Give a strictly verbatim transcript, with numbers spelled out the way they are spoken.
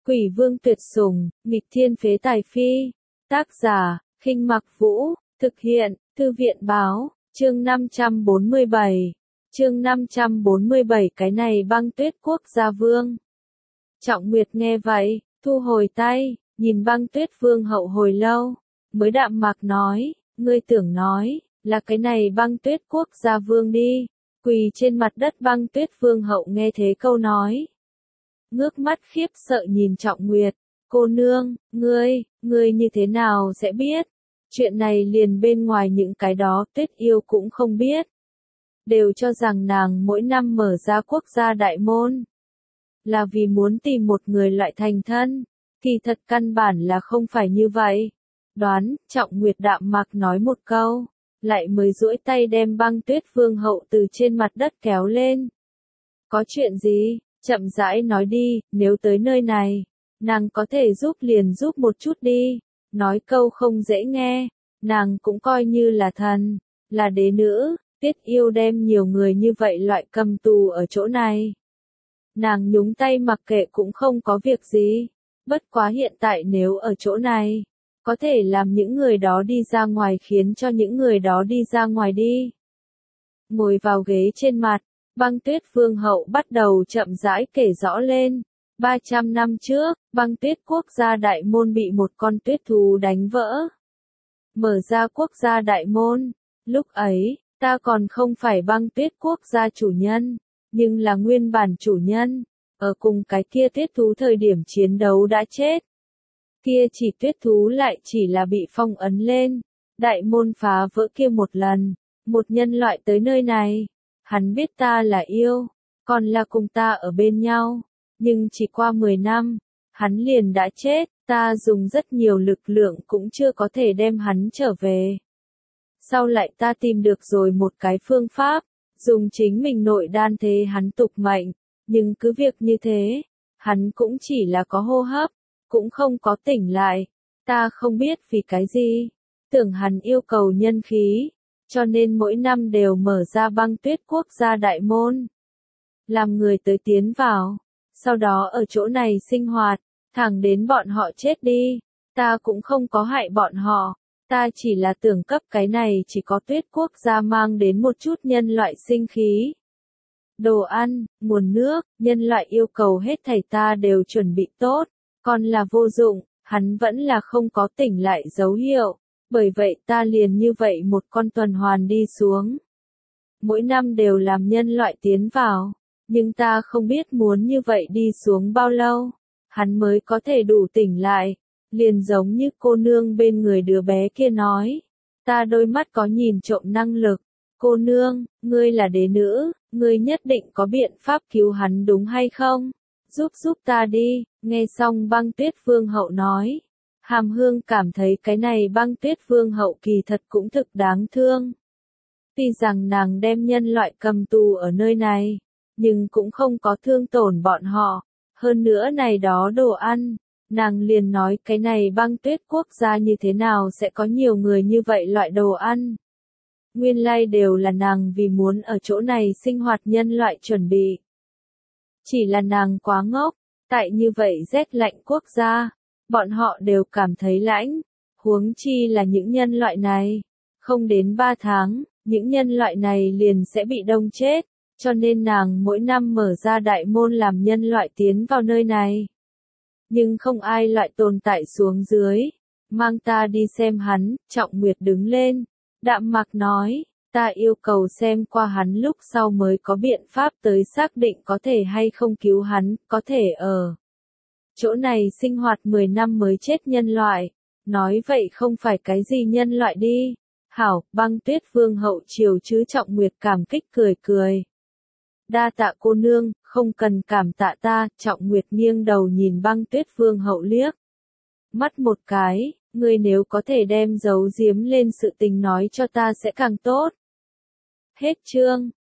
Quỷ vương tuyệt sủng, nghịch thiên phế tài phi. Tác giả, Khinh Mặc Vũ, thực hiện, Thư viện báo, chương năm trăm bốn mươi bảy. Chương năm trăm bốn mươi bảy cái này Băng Tuyết Quốc gia vương. Trọng Nguyệt nghe vậy, thu hồi tay, nhìn Băng Tuyết Vương hậu hồi lâu, mới đạm mạc nói, ngươi tưởng nói, là cái này Băng Tuyết Quốc gia vương đi. Quỳ trên mặt đất Băng Tuyết Vương hậu nghe thế câu nói, ngước mắt khiếp sợ nhìn Trọng Nguyệt, cô nương, ngươi, ngươi như thế nào sẽ biết? Chuyện này liền bên ngoài những cái đó Tuyết yêu cũng không biết. Đều cho rằng nàng mỗi năm mở ra quốc gia đại môn, là vì muốn tìm một người loại thành thân, kỳ thật căn bản là không phải như vậy. Đoán, Trọng Nguyệt đạm mạc nói một câu, lại mới duỗi tay đem Băng Tuyết Vương hậu từ trên mặt đất kéo lên. Có chuyện gì? Chậm rãi nói đi, nếu tới nơi này, nàng có thể giúp liền giúp một chút đi. Nói câu không dễ nghe, nàng cũng coi như là thần, là đế nữ, Tiết yêu đem nhiều người như vậy loại cầm tù ở chỗ này. Nàng nhúng tay mặc kệ cũng không có việc gì, bất quá hiện tại nếu ở chỗ này, có thể làm những người đó đi ra ngoài khiến cho những người đó đi ra ngoài đi. Ngồi vào ghế trên mặt, Băng Tuyết Vương hậu bắt đầu chậm rãi kể rõ lên. ba trăm năm trước, Băng Tuyết Quốc gia đại môn bị một con tuyết thú đánh vỡ. Mở ra quốc gia đại môn, lúc ấy, ta còn không phải Băng Tuyết Quốc gia chủ nhân, nhưng là nguyên bản chủ nhân, ở cùng cái kia tuyết thú thời điểm chiến đấu đã chết. Kia chỉ tuyết thú lại chỉ là bị phong ấn lên, đại môn phá vỡ kia một lần, một nhân loại tới nơi này. Hắn biết ta là yêu, còn là cùng ta ở bên nhau, nhưng chỉ qua mười năm, hắn liền đã chết, ta dùng rất nhiều lực lượng cũng chưa có thể đem hắn trở về. Sau lại ta tìm được rồi một cái phương pháp, dùng chính mình nội đan thế hắn tục mệnh, nhưng cứ việc như thế, hắn cũng chỉ là có hô hấp, cũng không có tỉnh lại, ta không biết vì cái gì, tưởng hắn yêu cầu nhân khí. Cho nên mỗi năm đều mở ra Băng Tuyết Quốc gia đại môn, làm người tới tiến vào, sau đó ở chỗ này sinh hoạt, thẳng đến bọn họ chết đi. Ta cũng không có hại bọn họ, ta chỉ là tưởng cấp cái này chỉ có Tuyết Quốc gia mang đến một chút nhân loại sinh khí. Đồ ăn, nguồn nước, nhân loại yêu cầu hết thảy ta đều chuẩn bị tốt, còn là vô dụng, hắn vẫn là không có tỉnh lại dấu hiệu. Bởi vậy ta liền như vậy một con tuần hoàn đi xuống. Mỗi năm đều làm nhân loại tiến vào, nhưng ta không biết muốn như vậy đi xuống bao lâu, hắn mới có thể đủ tỉnh lại, liền giống như cô nương bên người đứa bé kia nói. Ta đôi mắt có nhìn trộm năng lực, cô nương, ngươi là đế nữ, ngươi nhất định có biện pháp cứu hắn đúng hay không? Giúp giúp ta đi, nghe xong Băng Tuyết Vương hậu nói. Hàm Hương cảm thấy cái này Băng Tuyết Vương hậu kỳ thật cũng thực đáng thương. Tuy rằng nàng đem nhân loại cầm tù ở nơi này, nhưng cũng không có thương tổn bọn họ. Hơn nữa này đó đồ ăn, nàng liền nói cái này Băng Tuyết Quốc gia như thế nào sẽ có nhiều người như vậy loại đồ ăn. Nguyên lai đều là nàng vì muốn ở chỗ này sinh hoạt nhân loại chuẩn bị. Chỉ là nàng quá ngốc, tại như vậy rét lạnh quốc gia. Bọn họ đều cảm thấy lãnh, huống chi là những nhân loại này. Không đến ba tháng, những nhân loại này liền sẽ bị đông chết, cho nên nàng mỗi năm mở ra đại môn làm nhân loại tiến vào nơi này. Nhưng không ai loại tồn tại xuống dưới, mang ta đi xem hắn. Trọng Nguyệt đứng lên, đạm mạc nói, ta yêu cầu xem qua hắn lúc sau mới có biện pháp tới xác định có thể hay không cứu hắn, có thể ở chỗ này sinh hoạt mười năm mới chết nhân loại. Nói vậy không phải cái gì nhân loại đi. Hảo, Băng Tuyết Vương hậu chiều chứ Trọng Nguyệt cảm kích cười cười. Đa tạ cô nương, không cần cảm tạ ta. Trọng Nguyệt nghiêng đầu nhìn Băng Tuyết Vương hậu liếc mắt một cái, ngươi nếu có thể đem giấu giếm lên sự tình nói cho ta sẽ càng tốt. Hết chương.